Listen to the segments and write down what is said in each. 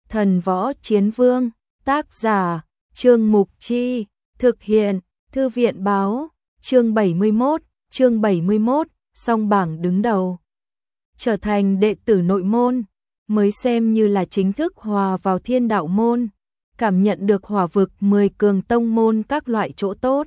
Thần Võ Chiến Vương, tác giả, Trương Mục Chi, thực hiện, Thư viện Báo, chương 71, song bảng đứng đầu. Trở thành đệ tử nội môn, mới xem như là chính thức hòa vào Thiên Đạo môn, cảm nhận được hỏa vực 10 cường tông môn các loại chỗ tốt.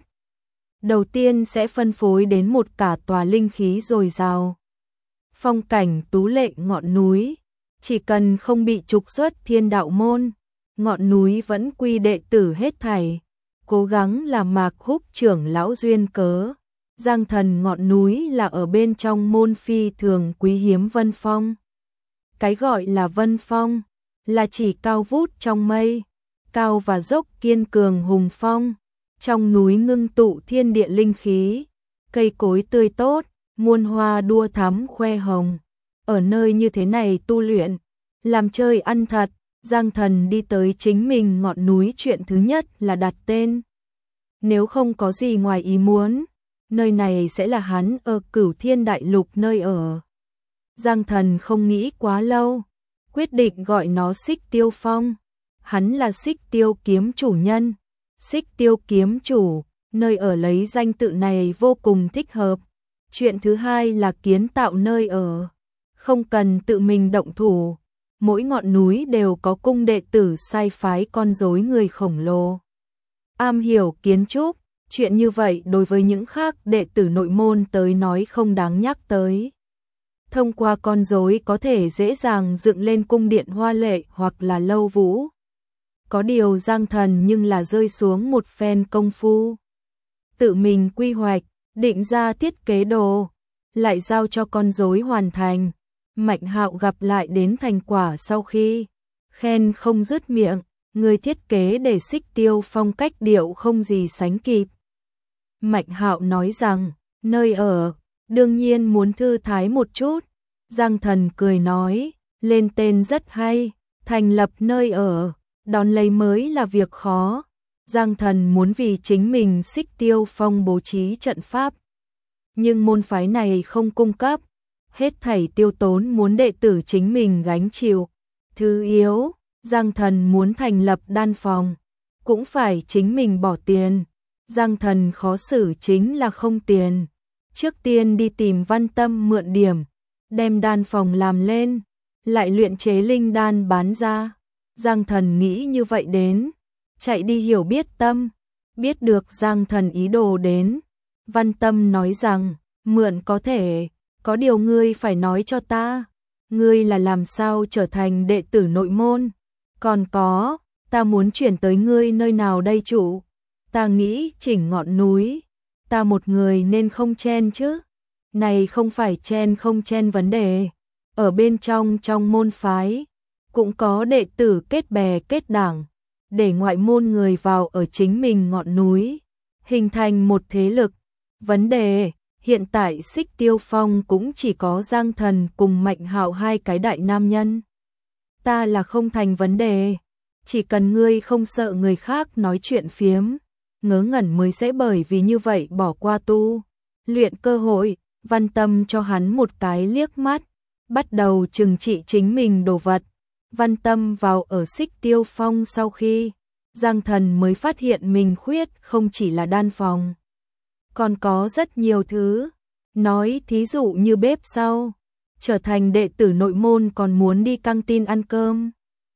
Đầu tiên sẽ phân phối đến một cả tòa linh khí dồi dào. Phong cảnh tú lệ ngọn núi, chỉ cần không bị trục xuất Thiên Đạo môn, ngọn núi vẫn quy đệ tử hết thảy. Cố gắng làm Mạc Húc trưởng lão duyên cớ. Giang Thần ngọn núi là ở bên trong môn phi thường quý hiếm Vân Phong. Cái gọi là Vân Phong là chỉ cao vút trong mây, cao và dốc kiên cường hùng phong. Trong núi ngưng tụ thiên địa linh khí, cây cối tươi tốt, muôn hoa đua thắm khoe hồng. Ở nơi như thế này tu luyện, làm chơi ăn thật. Giang Thần đi tới chính mình ngọn núi, chuyện thứ nhất là đặt tên. Nếu không có gì ngoài ý muốn, nơi này sẽ là hắn ở Cửu Thiên Đại Lục nơi ở. Giang Thần không nghĩ quá lâu, quyết định gọi nó Xích Tiêu Phong. Hắn là Xích Tiêu kiếm chủ nhân. Xích Tiêu kiếm chủ, nơi ở lấy danh tự này vô cùng thích hợp. Chuyện thứ hai là kiến tạo nơi ở. Không cần tự mình động thủ. Mỗi ngọn núi đều có cung đệ tử sai phái con rối người khổng lồ. Am hiểu kiến trúc, chuyện như vậy đối với những khác đệ tử nội môn tới nói không đáng nhắc tới. Thông qua con rối có thể dễ dàng dựng lên cung điện hoa lệ hoặc là lâu vũ. Có điều Giang Thần nhưng là rơi xuống một phen công phu. Tự mình quy hoạch, định ra thiết kế đồ, lại giao cho con rối hoàn thành. Mạnh Hạo gặp lại đến thành quả sau khi khen không dứt miệng, người thiết kế để Xích Tiêu Phong cách điệu không gì sánh kịp. Mạnh Hạo nói rằng, nơi ở, đương nhiên muốn thư thái một chút. Giang Thần cười nói, lên tên rất hay, thành lập nơi ở, đón lấy mới là việc khó. Giang Thần muốn vì chính mình Xích Tiêu Phong bố trí trận pháp. Nhưng môn phái này không cung cấp, hết thảy tiêu tốn muốn đệ tử chính mình gánh chịu. Thứ yếu, Giang Thần muốn thành lập đan phòng, cũng phải chính mình bỏ tiền. Giang Thần khó xử chính là không tiền. Trước tiên đi tìm Văn Tâm mượn điểm, đem đan phòng làm lên, lại luyện chế linh đan bán ra. Giang Thần nghĩ như vậy đến, chạy đi hiểu biết Tâm, biết được Giang Thần ý đồ đến. Văn Tâm nói rằng, mượn có thể, có điều ngươi phải nói cho ta, ngươi là làm sao trở thành đệ tử nội môn. Còn có, ta muốn chuyển tới ngươi nơi nào đây chủ? Ta nghĩ chỉnh ngọn núi, ta một người nên không chen chứ? Này không phải chen không chen vấn đề. Ở bên trong môn phái, cũng có đệ tử kết bè kết đảng, để ngoại môn người vào ở chính mình ngọn núi, hình thành một thế lực. Vấn đề, hiện tại Xích Tiêu Phong cũng chỉ có Giang Thần cùng Mạnh Hạo hai cái đại nam nhân. Ta là không thành vấn đề, chỉ cần ngươi không sợ người khác nói chuyện phiếm, ngớ ngẩn mới sẽ bởi vì như vậy bỏ qua tu luyện cơ hội. Văn Tâm cho hắn một cái liếc mắt, bắt đầu trừng trị chính mình đồ vật. Văn Tâm vào ở Xích Tiêu Phong sau khi, Giang Thần mới phát hiện mình khuyết không chỉ là đan phòng, còn có rất nhiều thứ. Nói thí dụ như bếp sau, trở thành đệ tử nội môn còn muốn đi căng tin ăn cơm,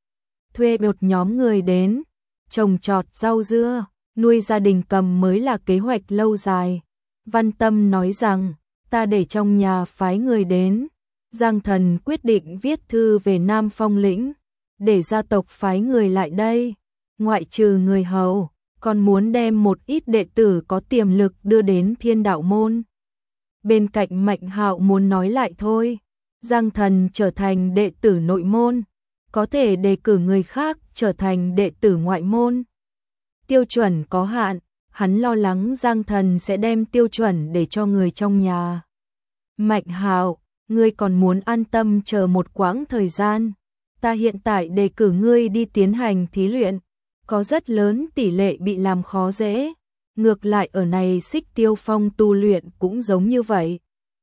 thuê một nhóm người đến, trồng trọt rau dưa, nuôi gia đình cầm mới là kế hoạch lâu dài. Văn Tâm nói rằng, ta để trong nhà phái người đến. Giang Thần quyết định viết thư về Nam Phong lĩnh, để gia tộc phái người lại đây. Ngoại trừ người hầu, còn muốn đem một ít đệ tử có tiềm lực đưa đến Thiên Đạo môn. Bên cạnh Mạnh Hạo muốn nói lại thôi, Giang Thần trở thành đệ tử nội môn, có thể đề cử người khác trở thành đệ tử ngoại môn. Tiêu chuẩn có hạn, hắn lo lắng Giang Thần sẽ đem tiêu chuẩn để cho người trong nhà. Mạnh Hạo, ngươi còn muốn an tâm chờ một quãng thời gian. Ta hiện tại đề cử ngươi đi tiến hành thí luyện, có rất lớn tỷ lệ bị làm khó dễ. Ngược lại ở này Xích Tiêu Phong tu luyện cũng giống như vậy.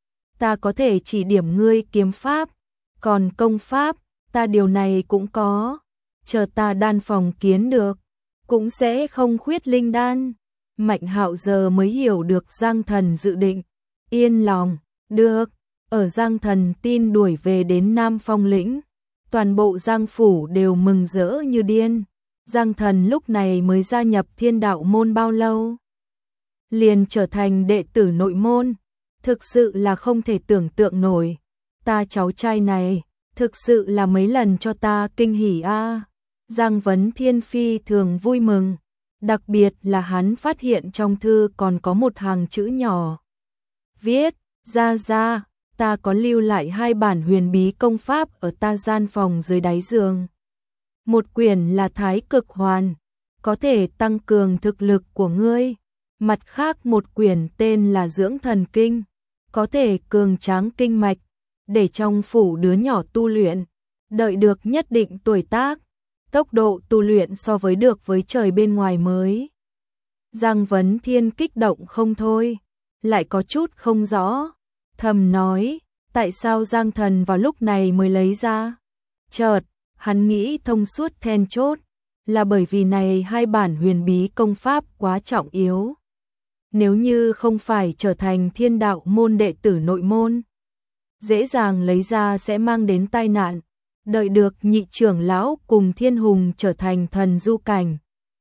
Ta có thể chỉ điểm ngươi kiếm pháp, còn công pháp, ta điều này cũng có. chờ ta đan phòng kiến được, cũng sẽ không khuyết linh đan. Mạnh Hạo giờ mới hiểu được Giang Thần dự định, yên lòng, được, ở Giang Thần tin đuổi về đến Nam Phong lĩnh, toàn bộ Giang phủ đều mừng rỡ như điên. Giang Thần lúc này mới gia nhập Thiên Đạo môn bao lâu, liền trở thành đệ tử nội môn, thực sự là không thể tưởng tượng nổi. Ta cháu trai này, thực sự là mấy lần cho ta kinh hỉ a. Giang Vấn Thiên phi thường vui mừng, đặc biệt là hắn phát hiện trong thư còn có một hàng chữ nhỏ. Viết, ra, ta có lưu lại 2 bản huyền bí công pháp ở ta gian phòng dưới đáy giường. Một quyển là Thái Cực Hoàn, có thể tăng cường thực lực của ngươi. Mặt khác một quyển tên là Dưỡng Thần Kinh, có thể cường tráng kinh mạch, để trong phủ đứa nhỏ tu luyện, đợi được nhất định tuổi tác, tốc độ tu luyện so với được với trời bên ngoài mới. Giang Vấn Thiên kích động không thôi, lại có chút không rõ, thầm nói, tại sao Giang Thần vào lúc này mới lấy ra? Chợt, hắn nghĩ thông suốt then chốt, là bởi vì này 2 bản huyền bí công pháp quá trọng yếu. Nếu như không phải trở thành Thiên Đạo môn đệ tử nội môn, dễ dàng lấy ra sẽ mang đến tai nạn. Đợi được nhị trưởng lão cùng Thiên Hùng trở thành thần du cảnh,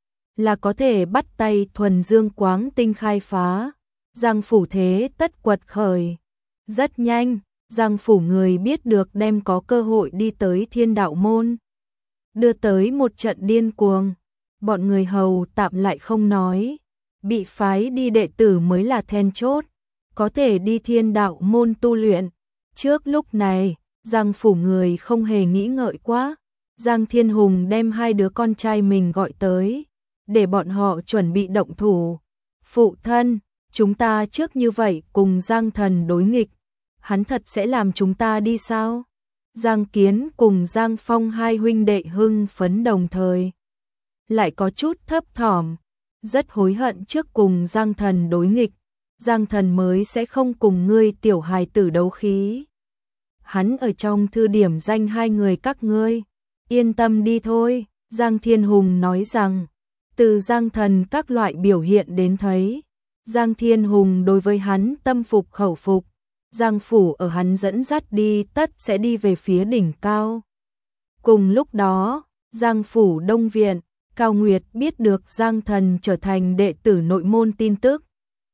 là có thể bắt tay thuần dương quáng tinh khai phá, Giang phủ thế tất quật khởi. Rất nhanh, Giang phủ người biết được đem có cơ hội đi tới Thiên Đạo môn, đưa tới một trận điên cuồng. Bọn người hầu tạm lại không nói, bị phái đi đệ tử mới là then chốt, có thể đi Thiên Đạo môn tu luyện. Trước lúc này, Giang phủ người không hề nghĩ ngợi quá, Giang Thiên Hùng đem 2 đứa con trai mình gọi tới, để bọn họ chuẩn bị động thủ. Phụ thân, chúng ta trước như vậy cùng Giang Thần đối nghịch, hắn thật sẽ làm chúng ta đi sao? Giang Kiến cùng Giang Phong 2 huynh đệ hưng phấn đồng thời, lại có chút thấp thỏm, rất hối hận trước cùng Giang Thần đối nghịch, Giang Thần mới sẽ không cùng ngươi tiểu hài tử đấu khí. Hắn ở trong thư điểm danh 2 người các ngươi, yên tâm đi thôi. Giang Thiên Hùng nói rằng, từ Giang Thần các loại biểu hiện đến thấy, Giang Thiên Hùng đối với hắn tâm phục khẩu phục, Giang phủ ở hắn dẫn dắt đi tất sẽ đi về phía đỉnh cao. Cùng lúc đó, Giang phủ Đông Viện, Cao Nguyệt biết được Giang Thần trở thành đệ tử nội môn tin tức,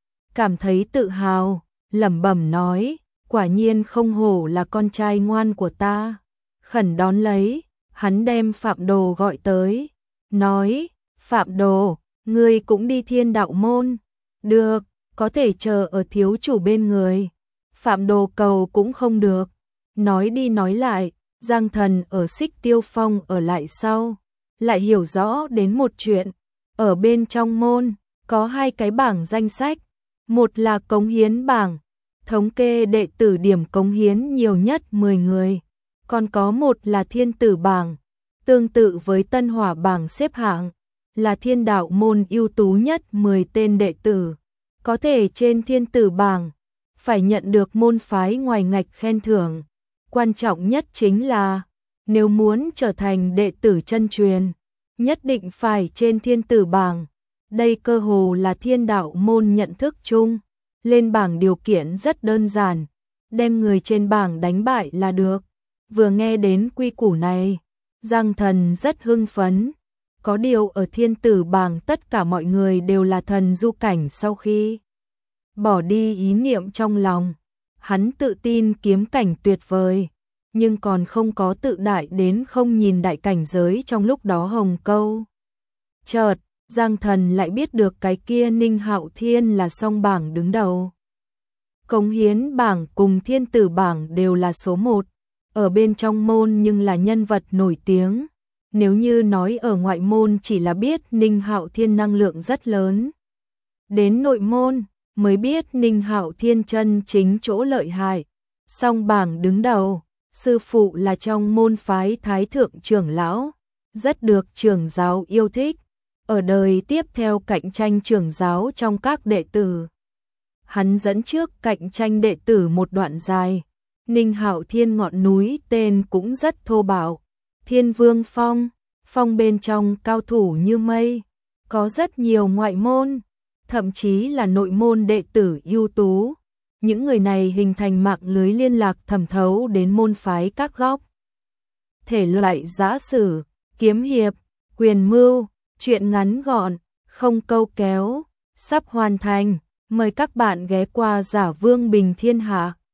cảm thấy tự hào, lẩm bẩm nói, quả nhiên không hổ là con trai ngoan của ta. Khẩn đón lấy, hắn đem Phạm Đồ gọi tới, nói, Phạm Đồ, ngươi cũng đi Thiên Đạo môn. Được, có thể chờ ở thiếu chủ bên người. Phạm Đồ cầu cũng không được. Nói đi nói lại, Giang Thần ở Xích Tiêu Phong ở lại sau, lại hiểu rõ đến một chuyện. Ở bên trong môn, có 2 cái bảng danh sách. Một là cống hiến bảng, thống kê đệ tử điểm cống hiến nhiều nhất 10 người. Còn có một là thiên tử bảng, tương tự với tân hỏa bảng xếp hạng, là Thiên Đạo môn ưu tú nhất 10 tên đệ tử. Có thể trên thiên tử bảng, phải nhận được môn phái ngoài ngạch khen thưởng. Quan trọng nhất chính là, nếu muốn trở thành đệ tử chân truyền, nhất định phải trên thiên tử bảng. Đây cơ hồ là Thiên Đạo môn nhận thức chung. Lên bảng điều kiện rất đơn giản, đem người trên bảng đánh bại là được. Vừa nghe đến quy củ này, Giang Thần rất hưng phấn. Có điều ở thiên tử bảng tất cả mọi người đều là thần du cảnh. Sau khi bỏ đi ý niệm trong lòng, hắn tự tin kiếm cảnh tuyệt vời, nhưng còn không có tự đại đến không nhìn đại cảnh giới trong lúc đó hồng câu. Chợt, Giang Thần lại biết được cái kia Ninh Hạo Thiên là song bảng đứng đầu. Cống hiến bảng cùng thiên tử bảng đều là số 1, ở bên trong môn nhưng là nhân vật nổi tiếng. Nếu như nói ở ngoại môn chỉ là biết Ninh Hạo Thiên năng lượng rất lớn, đến nội môn mới biết Ninh Hạo Thiên chân chính chỗ lợi hại. Song bảng đứng đầu, sư phụ là trong môn phái Thái Thượng trưởng lão, rất được trưởng giáo yêu thích. Ở đời tiếp theo cạnh tranh trưởng giáo trong các đệ tử, hắn dẫn trước cạnh tranh đệ tử một đoạn dài. Ninh Hạo Thiên ngọn núi tên cũng rất thô bạo, Thiên Vương Phong. Phong bên trong cao thủ như mây, có rất nhiều ngoại môn, thậm chí là nội môn đệ tử ưu tú. Những người này hình thành mạng lưới liên lạc thẩm thấu đến môn phái các góc. Thể loại giã sử, kiếm hiệp, quyền mưu, truyện ngắn gọn, không câu kéo, sắp hoàn thành. Mời các bạn ghé qua Giả Vương Bình Thiên Hạ.